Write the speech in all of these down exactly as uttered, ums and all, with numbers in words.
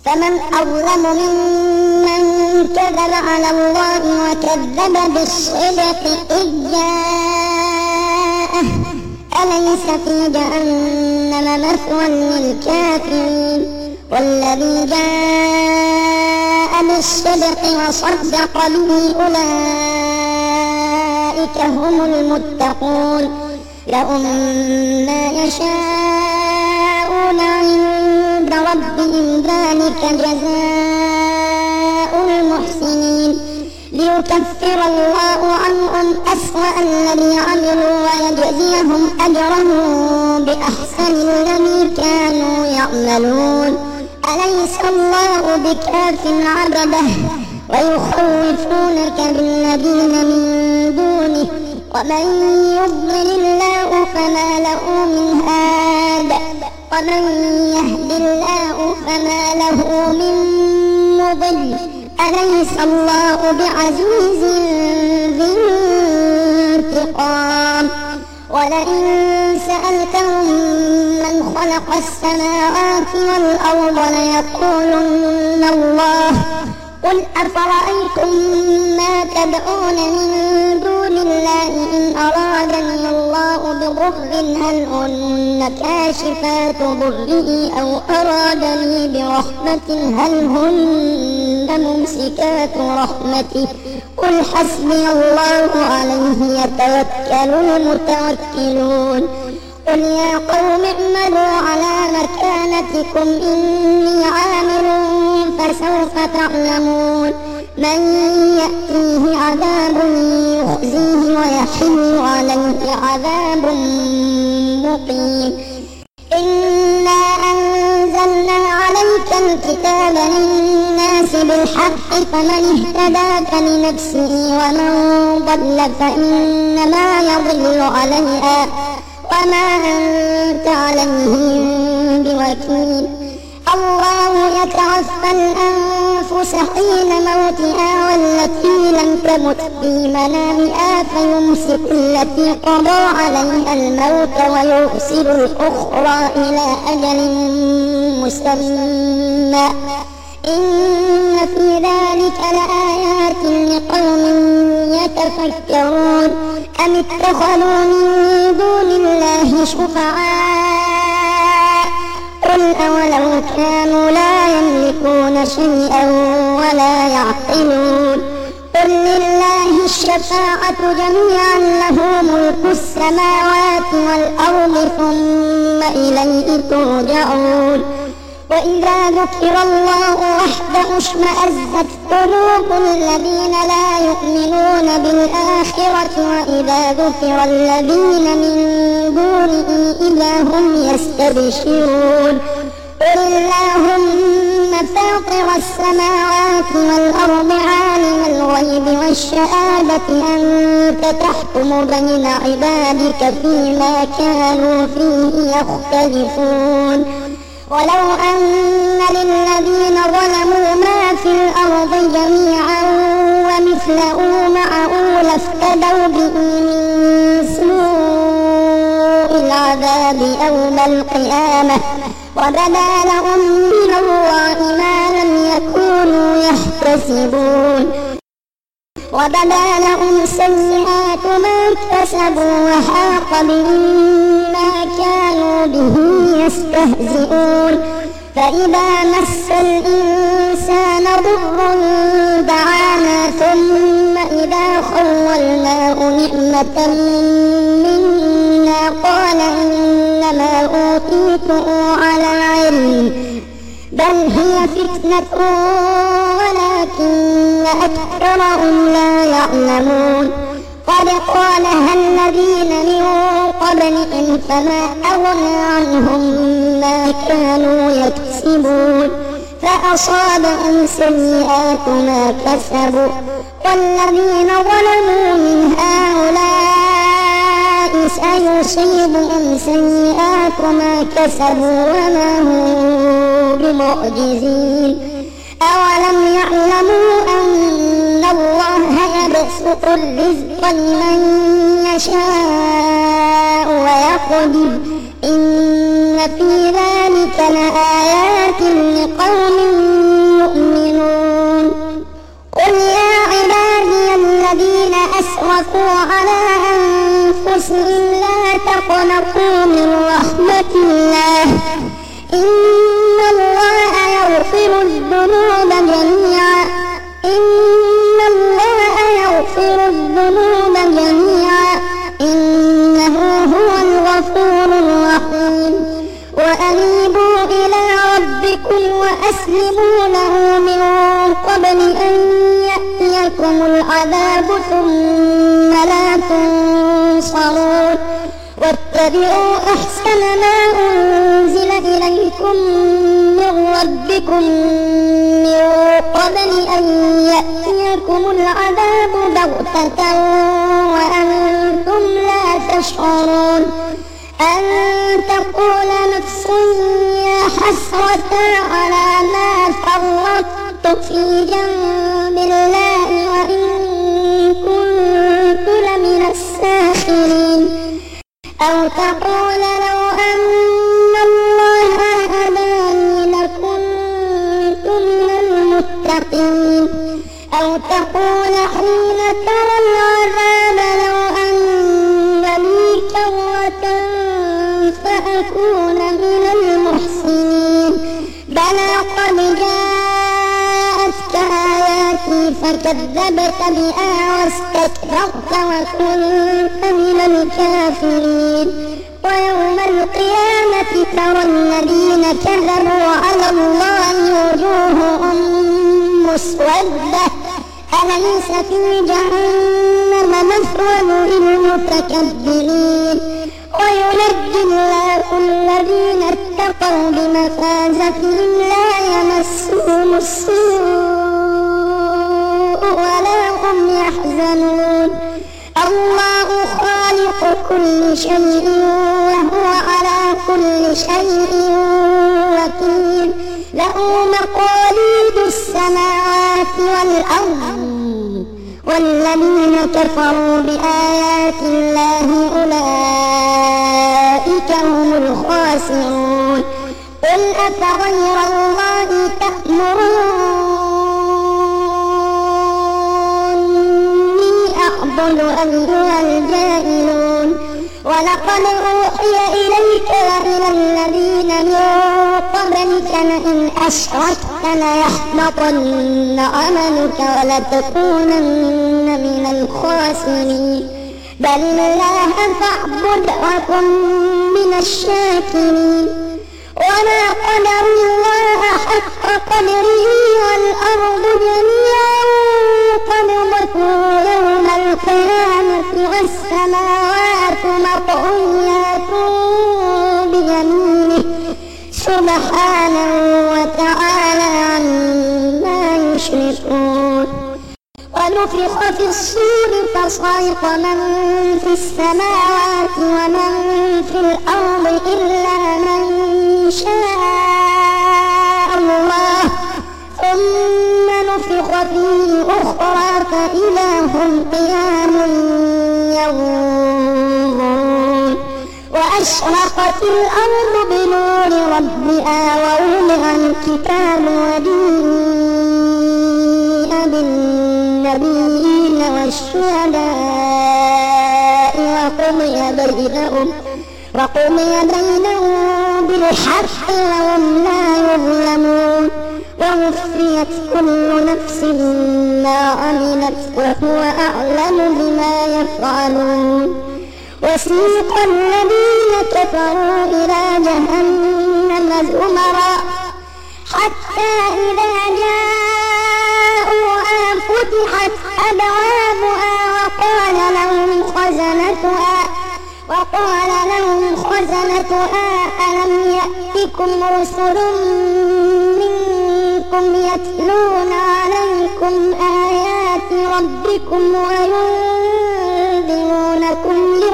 فمن أظلم ممن كذب على الله وكذب بالصدق إذ جاءه أليس في جهنم مثوى للكافرين والذي جاء بالصدق وصدق به أولئك هم المتقون لهم ما يشاءون عند ربهم ذلك جزاء المحسنين ليكفر الله عنهم أسوأ الذي عملوا ويجزيهم أجرهم بأحسن الذي كانوا يعملون أليس الله بكاف عبده ويخوفونك بالذين من دونه ومن يضلل الله فما له من هاد ومن يهد الله فما له من مضل أليس الله بعزيز ذي انتقام ولئن سألتهم من خلق السماوات والأرض ليقولن الله قل أفرأيتم ما تدعون من دون الله إن أرادني الله بضر هل هن كاشفات ضره أو أرادني برحمة هل هن ممسكات رحمته قل حسبي الله عليه يتوكل المتوكلون قل يا قوم اعملوا على مكانتكم إني عامل فسوف تعلمون من يأتيه عذاب يخزيه ويحل عليه عذاب مقيم إنا أنزلنا عليك الكتاب للناس بالحق فمن اهتدى فلنفسه ومن ضل فإنما يضل عليها وما أنت عليهم بوكيل الله يتوفى الأنفس حين موتها والتي لم تمت في منامها فيمسك التي قضى عليها الموت ويرسل الأخرى إلى أجل مسمى إن في ذلك لآيات لقوم يتفكرون أم اتخذوا من دون الله شفعاء قل أولو كانوا لا يملكون شيئا ولا يعقلون قل لله الشفاعة جميعا له ملك السماوات والأرض ثم إليه ترجعون وإذا ذكر الله وحده اشمأزت قلوب الذين لا يؤمنون بالآخرة وإذا ذكر الذين من دونه إذا هم يستبشرون قل اللهم فاطر السماوات والأرض عالم الغيب والشهادة أنت تحكم بين عبادك فيما كانوا فيه يختلفون ولو أن للذين ظلموا ما في الأرض جميعا ومثله معه لافتدوا به من سوء العذاب يوم القيامة وبدا لهم من الله ما لم يكونوا يحتسبون وبدا لهم سيئات ما كسبوا وحاق بهم ما كانوا به يستهزئون فإذا مس الإنسان ضر دعانا ثم إذا خولناه نعمة منا قال إنما أوتيته على علم بل هي فتنة ولكن أكثرهم لا يعلمون قد قالها الذين من قبلهم فما أغنى عنهم ما كانوا يكسبون فأصابهم سيئات ما كسبوا والذين ظلموا من هؤلاء سيصيبهم سيئات ما كسبوا وما هم بمعجزين أولم يعلموا أن الله يبسط الرزق لمن يشاء ويقدر إن في ذلك لآيات لقوم وتسلمونه من قبل أن يأتيكم العذاب ثم لا تنصرون واتبعوا أحسن ما أنزل إليكم من ربكم من قبل أن يأتيكم العذاب بغتة وأنتم لا تشعرون أن تقول نفس يا حسرة على ما فرطت في جنب الله وإن كنت لمن الساخرين أو تقول لو أن الله هداني لكنت من المتقين أو تقول حين ترى العذاب لو أن لي كرة فأكون من المحسنين بلى قد جاءتك آياتي فكذبت بها واستكبرت وكنت من الكافرين ويوم القيامة ترى الذين كذبوا على الله وجوههم مسودة أليس في جهنم مثوى للمتكبرين وينجي الله الذين اتقوا بمفازتهم لا يمسهم السوء ولا هم يحزنون الله خالق كل شيء وهو على كل شيء وكيل له مقاليد السماوات والأرض والذين كفروا بآيات الله أولئك هم الخاسرون قل أفغير الله تأمروني أعبد أيها الجاهلون ولقد أوحي إليك وإلى الذين من قبلك لئن أشركت ليحبطن عملك ولتكونن من الخاسرين بل الله فاعبد وكن من الشاكرين وما قدر الله حق قدره والأرض جميعا قبضته يوم القيامة والسماوات مطويات بيمينه سبحانه وتعالى عما يشركون ونفخ في الصور فصعق من في السماوات ومن في الأرض إلا من شاء الله ثم نفخ فيه أخرى فإذا هم قيام ينظرون وأشرقت الأرض بنور ربها ووضع الكتاب وجيء بالنبيين والشهداء وقضي بينهم وقضي بينهم بالحق وهم لا يظلمون ووفيت كل نفس ما عملت وهو أعلم بما يفعلون وسيق الذين كفروا إلى جهنم زمرا حتى إذا جاءوها فتحت أبوابها وقال لهم خزنتها وقال لهم خزنتها ألم يأتكم رسل منكم يتلون عليكم آيات ربكم وينذرونكم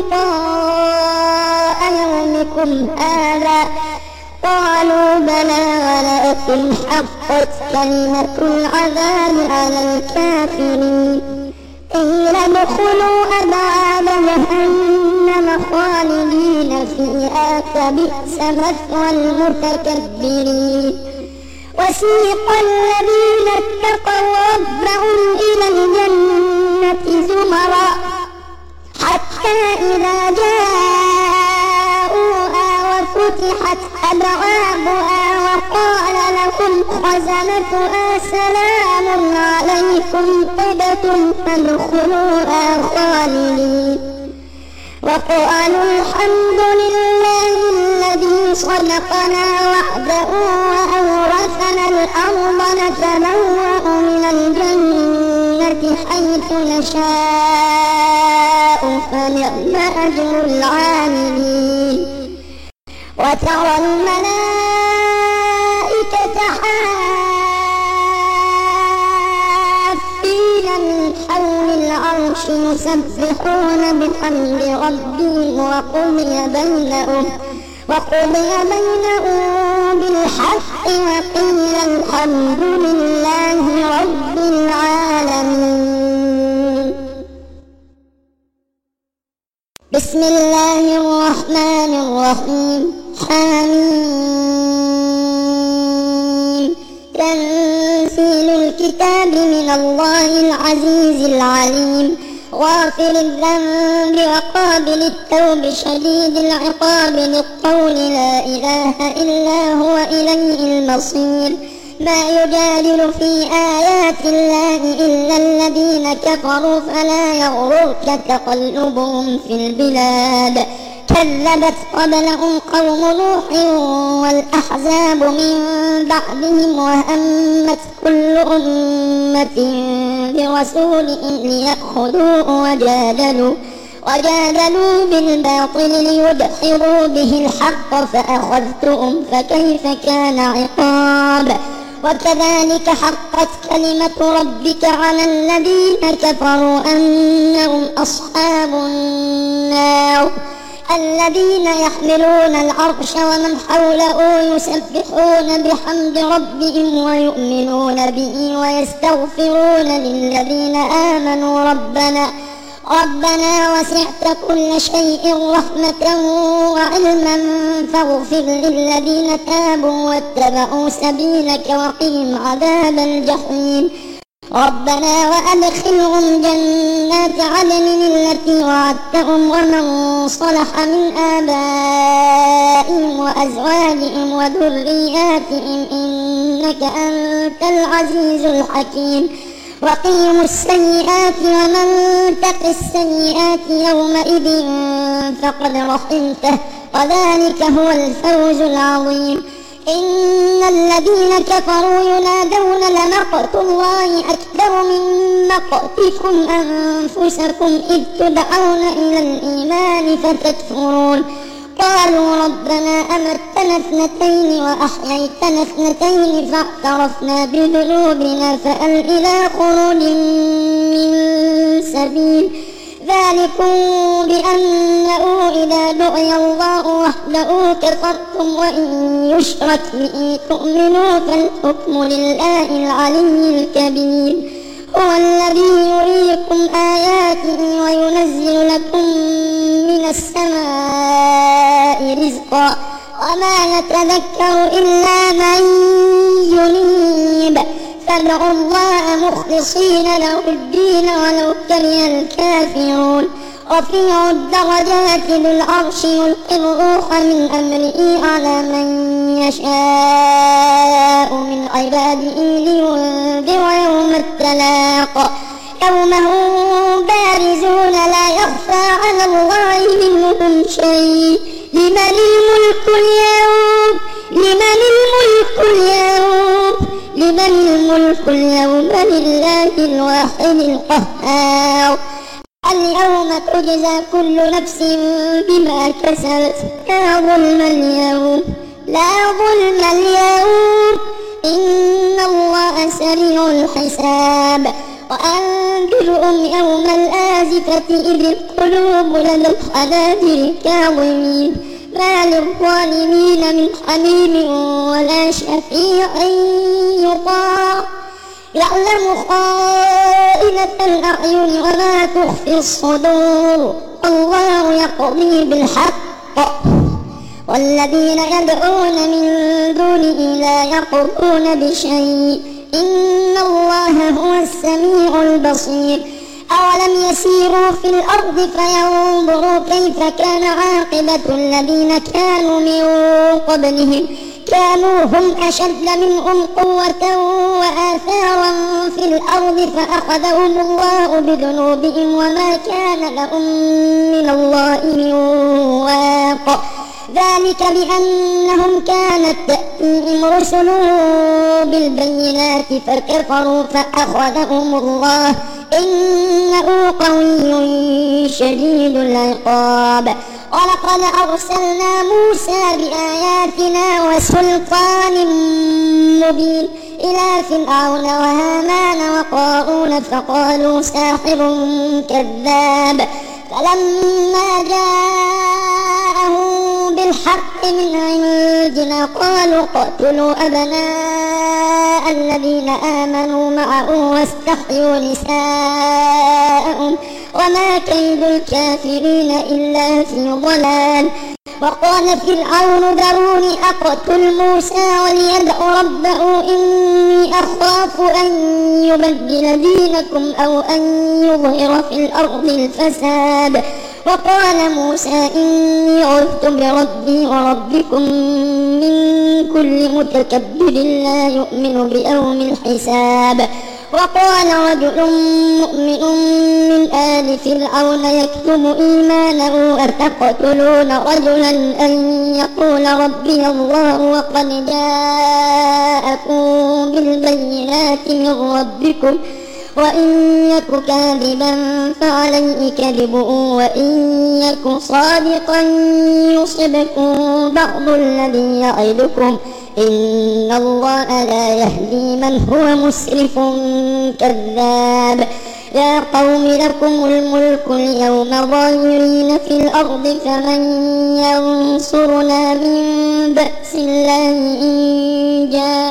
لقاء يومكم هذا قالوا بلى ولكن حقت كلمة العذاب على الكافرين قيل ادخلوا أبواب جهنم خالدين فيها فبئس مثوى المتكبرين وسيق الذين اتقوا ربهم إلى الجنة زمرا حتى إذا جاءوها وفتحت أبوابها وقال لهم خزنتها سلام عليكم طبتم فادخلوها خالدين وقالوا الحمد لله الذي صدقنا وعده وأورثنا الأرض نتبوأ من الجنة حيث نشاء فنعم أجر العاملين وترى الملائكة حافين من حول العرش يسبحون بحمد ربهم وقضي بينهم وقضي بينهم بالحق وقيل الحمد لله رب العالمين. بسم الله الرحمن الرحيم. حميم. تنزيل الكتاب من الله العزيز العليم غافر الذنب وقابل التوب شديد العقاب للقول لا إله إلا هو إليه المصير. ما يجادل في آيات الله إلا الذين كفروا فلا يغررك تقلبهم في البلاد كذبت قبلهم قوم نوح والأحزاب من بعدهم وهمت كل أمة برسولهم ليأخذوه وجادلوا وجادلوا بالباطل ليدحضوا به الحق فأخذتهم فكيف كان عقاب. وكذلك حقت كلمة ربك على الذين كفروا أنهم أصحاب النار الذين يحملون العرش ومن حوله يسبحون بحمد ربهم ويؤمنون به ويستغفرون للذين آمنوا ربنا ربنا وسعت كل شيء رحمة وعلما فاغفر للذين تابوا واتبعوا سبيلك وقهم عذاب الجحيم. ربنا وأدخلهم جنات عدن التي وعدتهم ومن صلح من آبائهم وأزواجهم وذرياتهم إنك أنت العزيز الحكيم. وقيموا السيئات ومن تق السيئات يومئذ فقد رحمته وذلك هو الفوز العظيم. إن الذين كفروا ينادون لمقت الله أكبر من مقتكم أنفسكم إذ تدعون إلى الإيمان فتكفرون. قالوا ربنا أمتنا اثنتين وأحييتنا اثنتين فاعترفنا بذنوبنا فهل إلى خروج من سبيل. ذلكم بأنه إذا دعي الله وحده كفرتم وإن يشرك به تؤمنوا فالحكم لله العلي الكبير. هو الذي يريكم آياته وينزل لكم من السماء رزقا وما يتذكر إلا من ينيب فادعوا الله مخلصين له الدين ولو كره الكافرون. رفيع الدرجات ذو العرش يلقي الروح من أمره على من يشاء من عباده لينذر يوم التلاق يوم هم بارزون لا يخفى على الله منهم شيء. لمن الملك اليوم لمن الملك اليوم لمن الملك اليوم لله الواحد القهار. اليوم تجزى كل نفس بما كسبت لا ظلم اليوم لا ظلم اليوم إن الله سريع الحساب. وأنذرهم يوم الآزفة إذ القلوب لدى الحناجر كاظمين ما للظالمين من حميم ولا شفيع يطاع يعلم خائنة الأعين وما تخفي الصدور. الله يقضي بالحق والذين يدعون من دونه لا يقضون بشيء إن الله هو السميع البصير. أولم يسيروا في الأرض فينظروا كيف كان عاقبة الذين كانوا من قبلهم كانوا هم أشد منهم قوة وآثارا في الأرض فأخذهم الله بذنوبهم وما كان لهم من الله من واق. ذلك بأنهم كانت تأتيهم رسلهم بالبينات فكفروا فأخذهم الله إنه قوي شديد العقاب. ولقد أرسلنا موسى بآياتنا وسلطان مبين إلى فرعون وهامان وقارون فقالوا ساحر كذاب. فلما جاءهم بالحق من عندنا قالوا اقتلوا أبناء الذين آمنوا معه واستحيوا نساءهم وما كيد الكافرين إلا في ضلال. وقال فرعون ذروني أقتل موسى وليدع ربه إني أخاف أن يبدل دينكم أو أن يظهر في الأرض الفساد. وقال موسى إني عذت بربي وربكم من كل متكبر لا يؤمن بيوم الحساب. وقال رجل مؤمن من آل فرعون يكتم إيمانه أتقتلون رجلا أن يقول ربي الله وقد جاءكم بالبينات من ربكم وإن يك كاذبا فعليه كذبه وإن يك صادقا يصبكم بعض الذي يعدكم إن الله لا يهدي من هو مسرف كذاب. يا قوم لكم الملك اليوم ظاهرين في الأرض فمن ينصرنا من بأس الله إن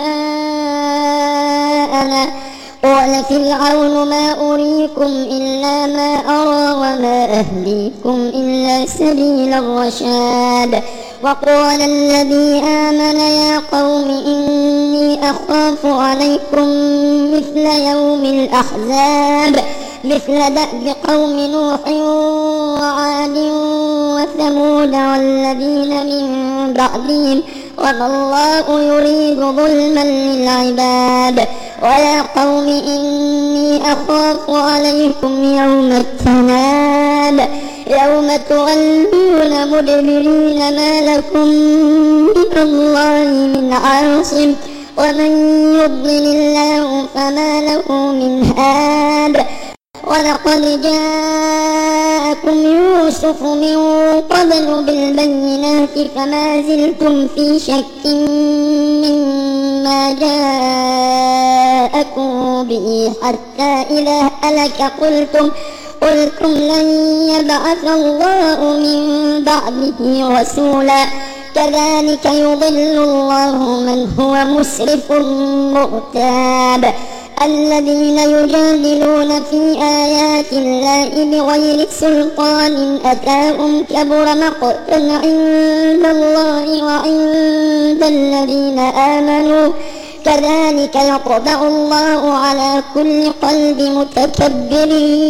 جاءنا. قال فرعون ما أريكم إلا ما أرى وما أهديكم إلا سبيل الرشاد. وقال الذي آمن يا قوم إني أخاف عليكم مثل يوم الأحزاب مثل دأب قوم نوح وعاد وثمود والذين من بعدهم وما الله يريد ظلما للعباد. ويا قوم إني أخاف عليكم يوم التناد يوم تولون مدبرين ما لكم من الله من عاصم ومن يضلل الله فما له من هاد. ولقد جاءكم يوسف من قبل بالبينات فما زلتم في شك مما جاءكم به حتى إذا هلك قلتم قلتم لن يبعث الله من بعده رسولا كذلك يضل الله من هو مسرف مرتاب. الذين يجادلون في آيات الله بغير سلطان أتاهم كبر مقتا عند الله وعند الذين آمنوا كذلك يطبع الله على كل قلب متكبر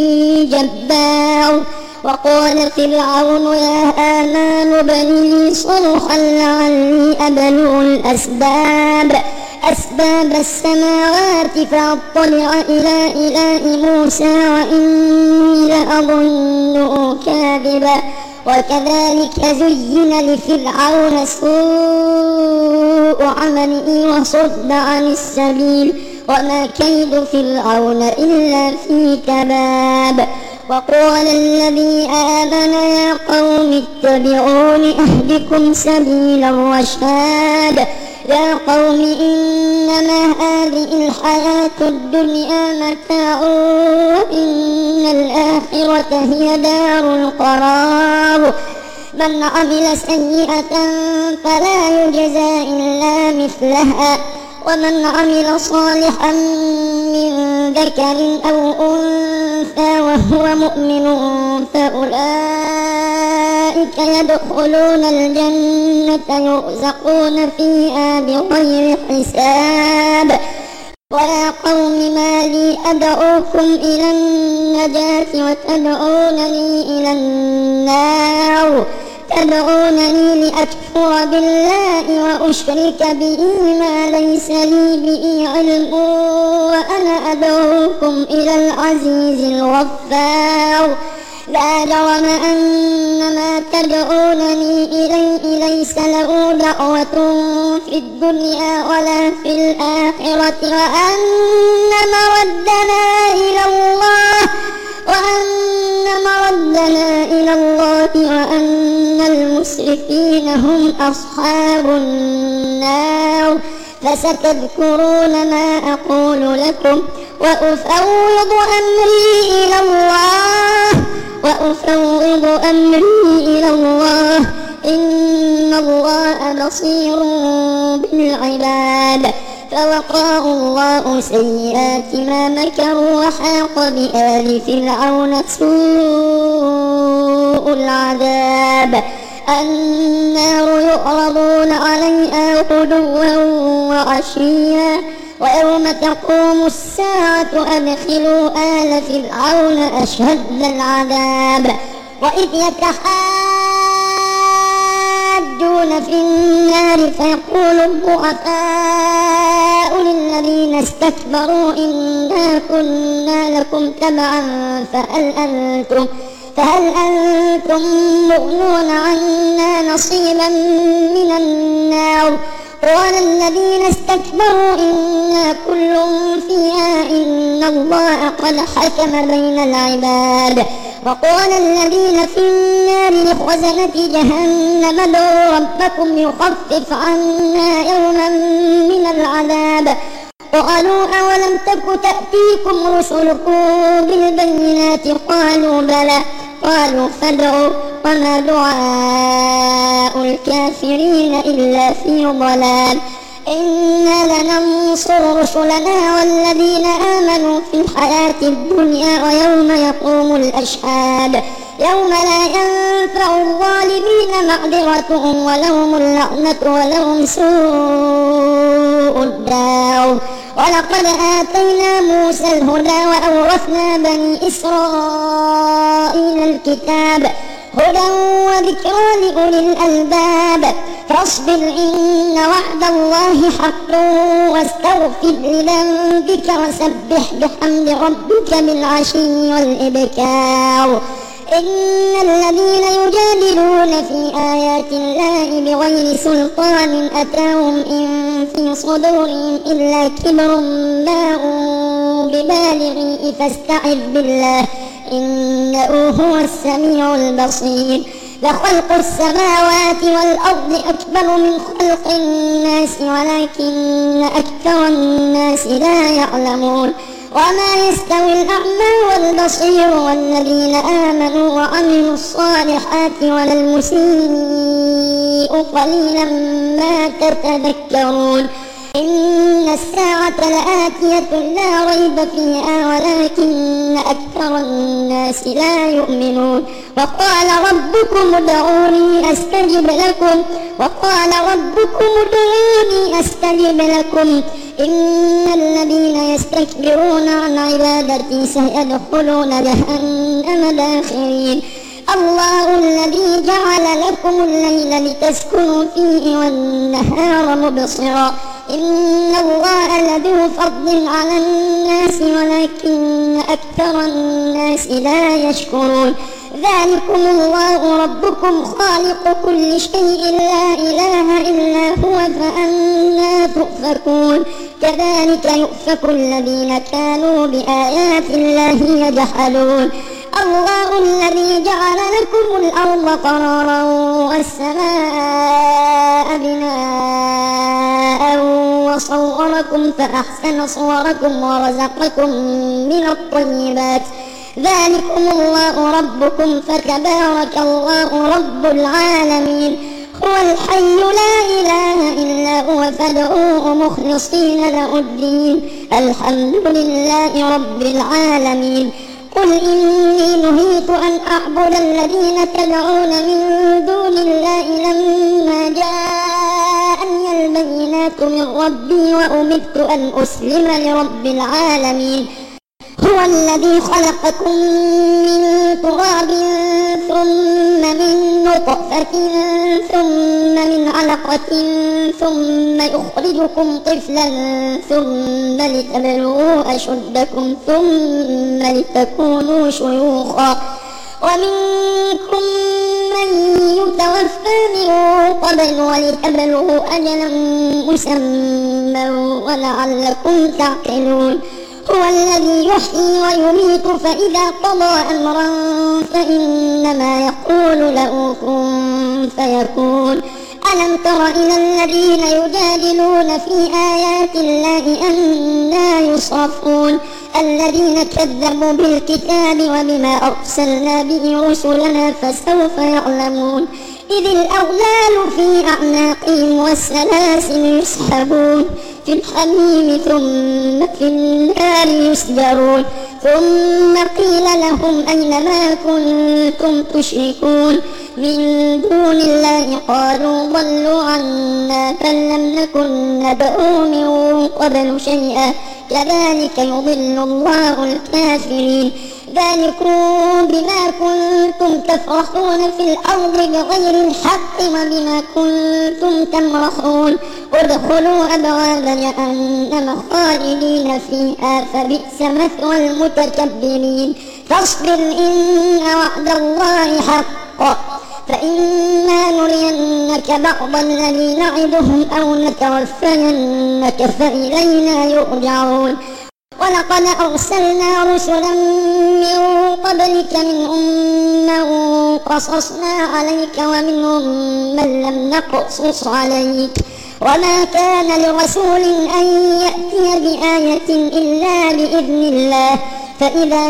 جبار. وقال فرعون يا آمان ابن لي صرحا لعلي أبلغ الأسباب أسباب السماوات فأطلع إلى إله موسى وإني لأظنه كاذبا. وكذلك زين لفرعون سوء عمله وصد عن السبيل وما كيد فرعون إلا في تباب. وقال الذي آمن يا قوم اتبعون أهدكم سبيل الرشاد. يا قوم إنما هذه الحياة الدنيا متاع وإن الآخرة هي دار القرار. من عمل سيئة فلا يجزى إلا مثلها ومن عمل صالحا من ذكر أو أنثى وهو مؤمن فأولئك يدخلون الجنة يرزقون فيها بغير حساب. ويا قوم ما لي أدعوكم إلى النجاة وتدعونني إلى النار تدعونني لأكفر يكفر بالله وأشرك به ما ليس لي به علم وأنا أدعوكم إلى العزيز الغفار. لا جرم أن ما تدعونني إليه ليس له دعوة في الدنيا ولا في الآخرة وأن مردنا إلى الله وأن مردنا إلى الله وأن المسرفين هم أصحاب النار. فستذكرون ما أقول لكم وأفوض أمري إلى الله وأفوض أمري إلى الله إن الله بصير بالعباد. فوقاه الله سيئات ما مكروا وحاق بآل فرعون سوء العذاب. النار يعرضون عليها غدوا وعشيا ويوم تقوم الساعة أدخلوا آل فرعون أشد العذاب. وإذ يتحاجون في النار فيقول الضعفاء للذين استكبروا إنا كنا لكم تبعا فهل أنتم فهل أنتم مغنون عنا نصيبا من النار. قال الذين استكبروا إنا كل فيها إن الله قد حكم بين العباد. وقال الذين في النار لخزنة جهنم ادعوا ربكم يخفف عنا يوما من العذاب. قالوا أولم تك تأتيكم رسلكم بالبينات قالوا بلى قالوا فادعوا وما دعاء الكافرين إلا في ضلال. إنا لننصر رسلنا والذين آمنوا في الحياة الدنيا ويوم يقوم الأشهاد يوم لا ينفع الظالمين معذرتهم ولهم اللعنة ولهم سوء الدار. ولقد آتينا موسى الهدى وأورثنا بني إسرائيل الكتاب هدى وذكرى لأولي الألباب. فاصبر إن وعد الله حق واستغفر لذنبك وسبح بحمد ربك بالعشي والإبكار. إن الذين يجادلون في آيات الله بغير سلطان أتاهم إن في صدورهم إلا كبر ما هم ببالغيه فاستعذ بالله إنه هو السميع البصير. لخلق السماوات والأرض أكبر من خلق الناس ولكن أكثر الناس لا يعلمون. وما يستوي الأعمى والبصير والذين آمنوا وعملوا الصالحات ولا المسيء قليلا ما تتذكرون. إن الساعة لآتية لا ريب فيها ولكن أكثر الناس لا يؤمنون. وقال ربكم ادعوني أستجب لكم وقال ربكم ادعوني أستجب لكم إن الذين يستكبرون عن عبادتي سيدخلون جهنم داخرين. الله الذي جعل لكم الليل لتسكنوا فيه والنهار مبصرا إن الله لذو فضل على الناس ولكن أكثر الناس لا يشكرون. ذلكم الله ربكم خالق كل شيء لا إله إلا هو فأنا تؤفكون. كذلك يؤفك الذين كانوا بآيات الله يجحدون. الله الذي جعل لكم الأرض قرارا والسماء بناء وصوركم فأحسن صوركم ورزقكم من الطيبات. ذلكم الله ربكم فتبارك الله رب العالمين. هو الحي لا إله إلا هو فادعوه مخلصين له الدين الحمد لله رب العالمين. قل إني نهيت أن أعبد الذين تدعون من دون الله لما جاءني البينات من ربي وأمرت أن أسلم لرب العالمين. هو الذي خلقكم من تراب ثم من نطفة ثم من علقة ثم يخرجكم طفلا ثم لتبلغوا أشدكم ثم لتكونوا شيوخا ومنكم من يتوفى من قبل ولتبلغوا أجلا مسمى ولعلكم تعقلون هو الذي يحيي ويميت فإذا قضى أمرا فإنما يقول له كن فيكون ألم تر إلى الذين يجادلون في آيات الله أنى يصرفون الذين كذبوا بالكتاب وبما أرسلنا به رسلنا فسوف يعلمون إذ الأغلال في أعناقهم والسلاسل يسحبون في الحميم ثم في النار يسجرون ثم قيل لهم أين ما كنتم تشركون من دون الله قالوا ضلوا عنا بل لم نكن ندعو من قبل شيئا كذلك يضل الله الكافرين ذلكم بما كنتم تفرحون في الأرض بغير الحق وبما كنتم تمرحون ادخلوا أبواب جهنم خالدين فيها فبئس مثوى المتكبرين فاصبر إن وعد الله حق فإما نرينك بعض الذي نعدهم أو نتوفينك فإلينا يرجعون ولقد أرسلنا رسلا من قبلك منهم من قصصنا عليك ومنهم من لم نقصص عليك وما كان لرسول أن يأتي بآية إلا بإذن الله فإذا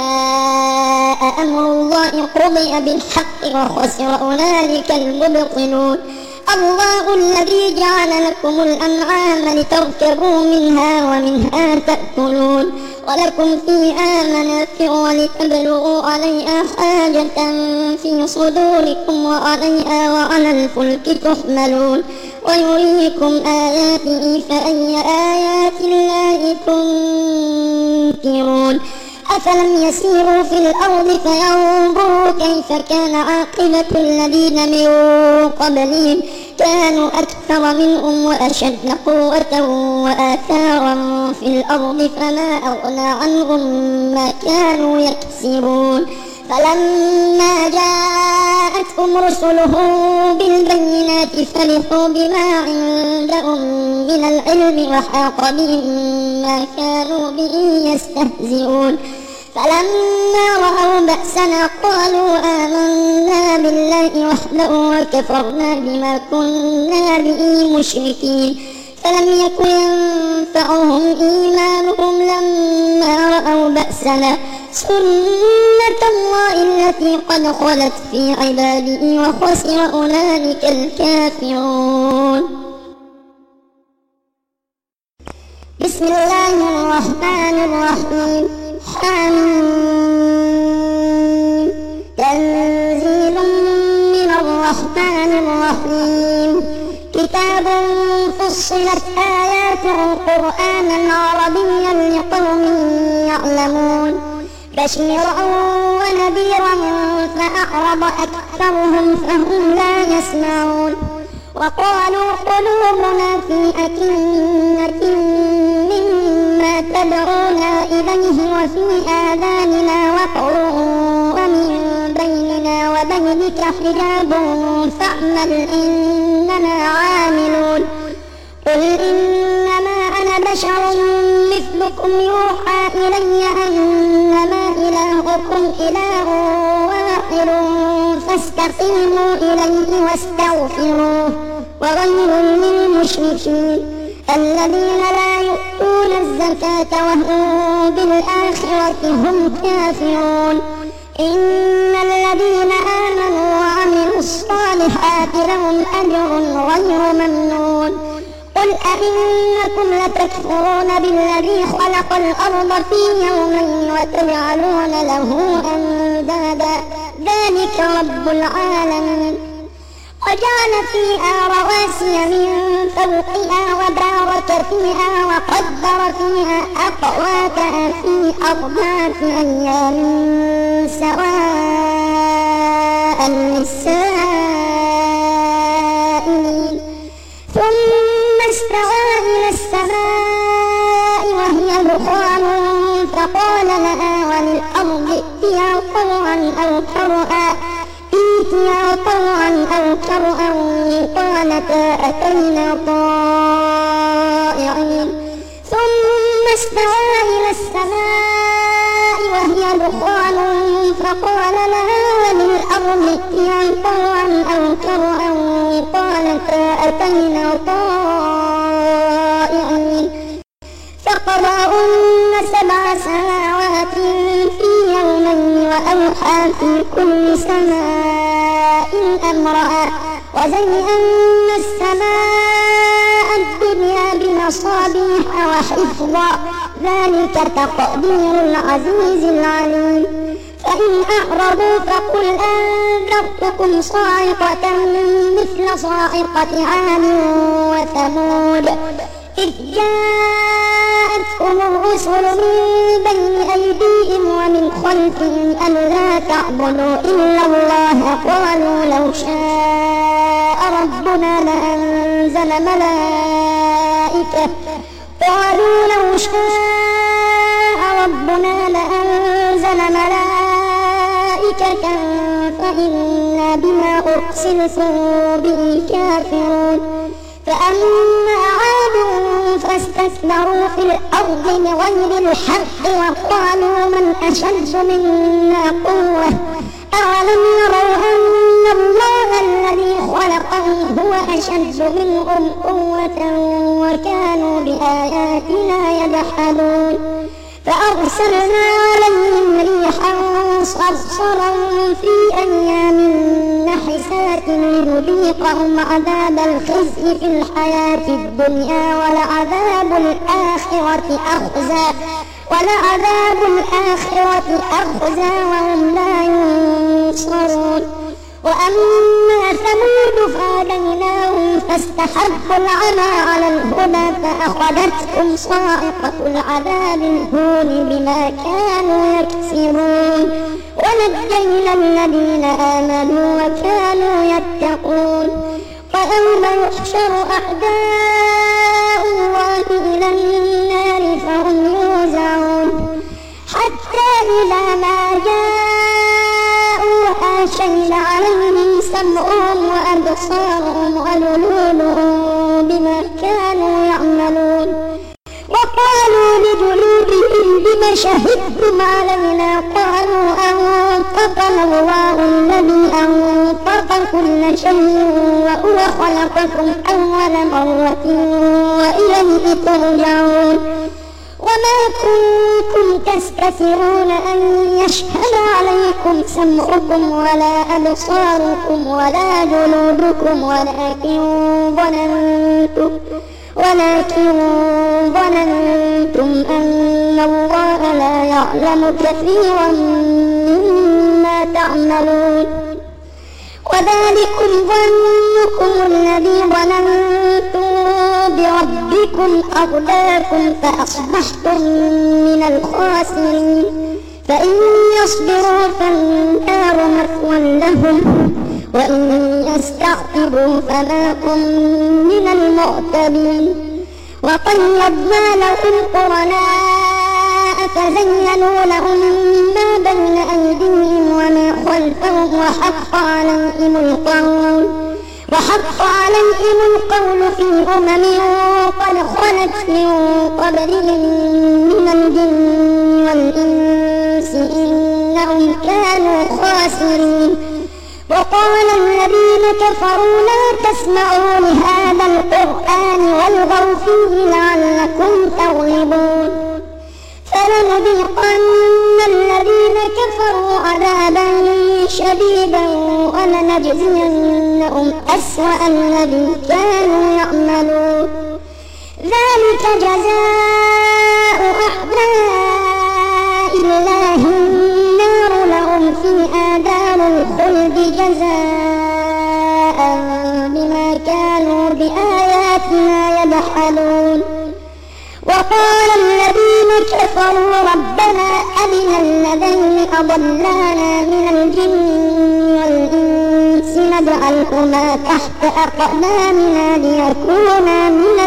جاء أمر الله قضي بالحق وخسر أولئك المبطلون الله الذي جعل لكم الأنعام لتركبوا منها ومنها تأكلون ولكم فيها منافع ولتبلغوا عليها حاجة في صدوركم وعليها وعلى الفلك تحملون ويريكم آياته فأي آيات الله تنكرون أفلم يسيروا في الأرض فينظروا كيف كان عاقبة الذين من قبلهم كانوا أكثر منهم وأشد قوة وآثارا في الأرض فما أغنى عنهم ما كانوا يكسبون فلما جاءتهم رسلهم بالبينات فرحوا بما عندهم من العلم وحاق بهم ما كانوا به يستهزئون فلما رأوا بأسنا قالوا آمنا بالله وحده وكفرنا بما كنا به مشركين فلم يكن ينفعهم إيمانهم لما رأوا بأسنا سنة الله التي قد خلت في عباده وخسر أولئك الكافرون. بسم الله الرحمن الرحيم حميم تنزيل من الرحمن الرحيم كتاب فصلت آياته قرآنا عربيا لقوم يعلمون بشيرا ونذيرا فأعرض أكثرهم فهم لا يسمعون وقالوا قلوبنا في أكنة مما تدعونا إليه وفي آذاننا وقر ومن بيننا وبينك حجاب فاعمل إننا عاملون قل إنما أنا بشر مثلكم يوحى إلي أنما إلهكم إله واحد فاستقيموا إليه واستغفروه وغير للمشركين الذين لا يؤتون الزكاة وهم بالآخرة هم كافرون إن الذين آمنوا وعملوا الصالحات لهم أجر غير ممنون قل أئنكم لتكفرون بالذي خلق الأرض في يومين وتجعلون له أندادا ذلك رب العالمين وجعل فيها رواسي من فوقها وبارك فيها وقدر فيها أقواتها في أربعة أيام سواء للسائلين ائتيا طوعا أو كرها ائتيا طوعا أو كرها قالتا أتينا طائعين ثم استوى إلى السماء وهي دخان فقال لها وللأرض ائتيا طوعا أو كرها قالتا أتينا طائعين فقضاهن سبع سماوات في يومين وأوحى في كل سماء أمرها وزينا السماء الدنيا بمصابيح وحفظا ذلك تقدير العزيز العليم فإن أعرضوا فقل أنذرتكم صاعقة مثل صاعقة عاد وثمود إذ جاءتهم الرسل من بين أيديهم ومن خلفهم ألا تعبدوا إلا الله قالوا لو شاء ربنا لأنزل ملائكة قالوا لو شاء ربنا لأنزل ملائكة فإنا بما أرسلتم به كافرون فأما عاد فاستكبروا في الأرض بغير الحق وقالوا من أشد منا قوة أولم يروا أن الله الذي خلقهم هو أشد منهم قوة وكانوا بآياتنا يجحدون فأرسلنا عليهم ريحا صرصرا في أيام نحسات لنذيقهم عذاب الخزي في الحياة الدنيا ولعذاب الآخرة أخزى ولعذاب الآخرة أخزى وهم لا ينصرون وأما ثمود فهديناهم فاستحبوا العمى على الهدى فأخذتهم صاعقة العذاب الهون بما كانوا يكسبون ونجينا الذين آمنوا وكانوا يتقون ويوم يحشر أعداء الله إلى النار فهم يوزعون حتى إذا ما جاءوها شهد عليهم سمعهم وأبصارهم وجلودهم بما كانوا يعملون وقالوا لجلودهم بما شهدتم علينا قالوا أنطقنا الله الذي أنطق كل شيء وهو خلقكم أول مرة وإليه ترجعون وما كنتم تستترون أن يشهد عليكم سمعكم ولا أبصاركم ولا جلودكم ولكن ظننتم ولكن ظننتم أن الله لا يعلم كثيرا مما تعملون وذلكم ظنكم الذي ظننتم بربكم أرداكم فأصبحتم من الخاسرين فإن يصبروا فالنار مثوى لهم وإن يستعتبوا فما هم من المعتدين وقيضنا لهم قرناء فزينوا لهم ما بين أيديهم وما خلفهم وحق عليهم القول وحق عليهم القول في أمم قد خلت من قبلهم من الجن والإنس إنهم كانوا خاسرين وقال الذين كفروا لا تسمعوا لهذا القرآن والغوا فيه لعلكم تغلبون فلنذيقن الذين كفروا عذابا شديدا ولنجزينهم أسوأ الذي كانوا يعملون ذلك جزاء أعداء الله النار لهم فيها دار الخلد جزاء بما كانوا بآياتنا يجحدون وقال الذين كفروا ربنا أرنا الذين أضلانا من الجن والإنس نجعلهما تحت أقدامنا ليكونا من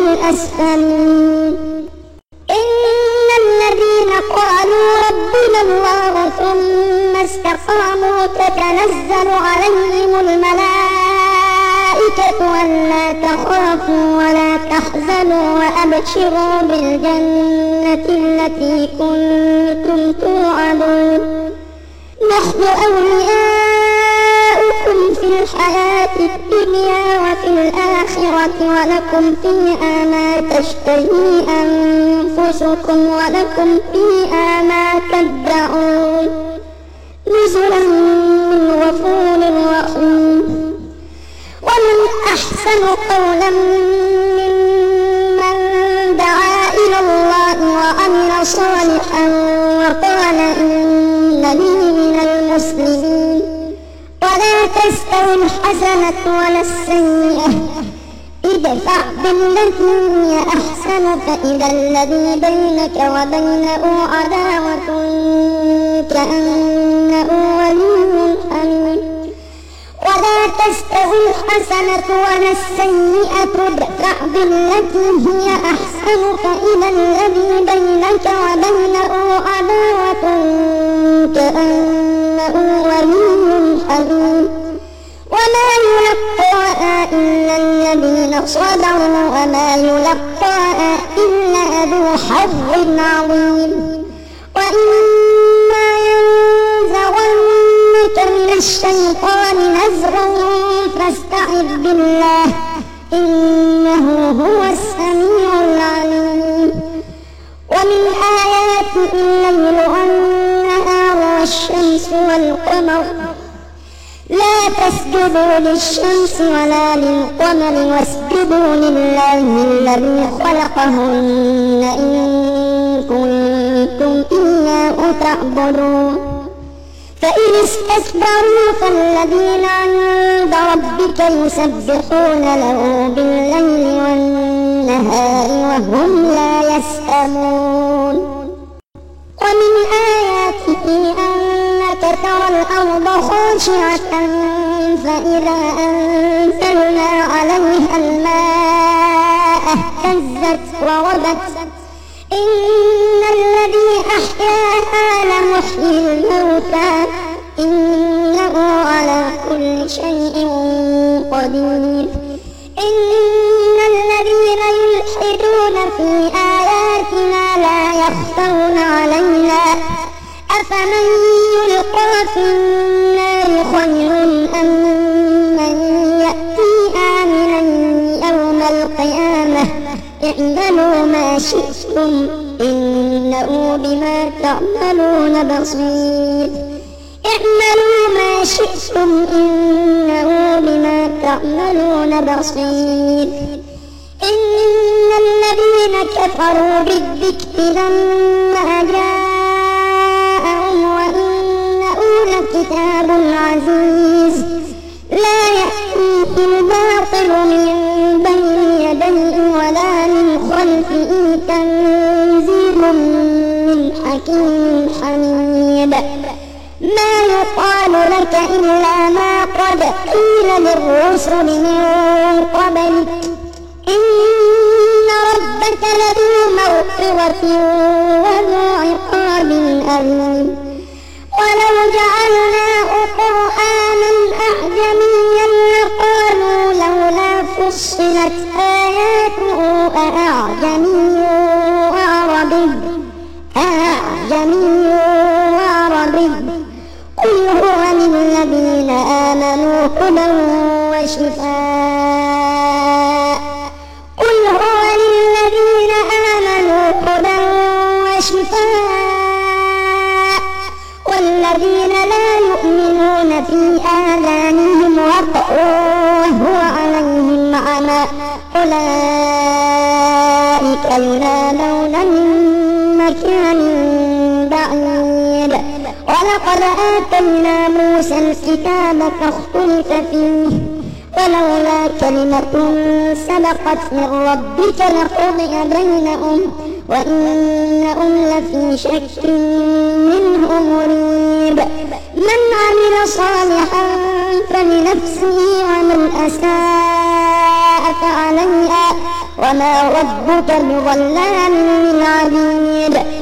الأسفلين إن الذين قالوا ربنا الله ثم استقاموا تتنزل عليهم الملائكة ألا تخافوا ولا تحزنوا وأبشروا بالجنة التي كنتم توعدون نحن أولياؤكم في الحياة الدنيا وفي الآخرة ولكم فيها ما تشتهي أنفسكم ولكم فيها ما تدعون نزلا من غفور رحيم. ومن أحسن قولا ممن دعا إلى الله وعمل صالحا وقال إنني من المسلمين. ولا تستوي الحسنة ولا السيئة ادفع بالتي هي أحسن فإذا الذي بينك وبينه عداوة كأنه ولي حميم. ولا تستوي الحسنة ولا السيئة ادفع بالتي هي أحسن فإذا الذي بينك وبينه عداوة كأنه ولي حميم. وما يلقاها إلا الذين صبروا وما يلقاها إلا ذو حظ عظيم. وإما ينزغنك من الشيطان نزغ فاستعذ بالله إنه هو السميع العليم. ومن آياته الليل والنهار والشمس والقمر لا تسجدوا للشمس ولا للقمر واسجدوا لله الذي خلقهن إن كنتم إياه تعبدون. فإن استكبروا فالذين عند ربك يسبحون له بالليل والنهار وهم لا يسأمون. ومن آياته أنك ترى الأرض خاشعة فإذا أنزلنا عليها الماء اهتزت وربت إن الذي أحياها لمحيي الموتى إنه على كل شيء قدير. إن الذين يلحدون في آياتنا لا يخفون علينا أفمن يلقى في النار خير أم من يأتي آمنا يوم القيامة اعملوا ما شئتم إنه بما تعملون بصير. اعملوا ما شئتم إنه بما تعملون بصير. إن الذين كفروا بالذكر لما جاءهم وإنه لكتاب عزيز لا يأتيه الباطل من بين يديه ولا من خلفه تنزيل من حكيم حميد. ما يقال لك إلا ما قد قيل للرسل من قبلك إن ربك لذو مغفرة وذو عقاب أليم. ولو جعلناه قرآنا أعجميا لقالوا لولا فصلت آياته أأعجمي وعربي أأعجمي وعربي قل هو للذين آمنوا هدى وشفاء قل هو للذين آمنوا هدى وشفاء والذين لا يؤمنون في آذانهم وقر وهو عليهم عمى أولئك ينادون من مكان بعيد. ولقد آتينا موسى الكتاب فاختلف فيه ولولا كلمة سبقت من ربك لقضي بينهم وإنهم لفي شك منه مريب. من عمل صالحا فلنفسه ومن أساء فعليها وما ربك بظلام للعبيد.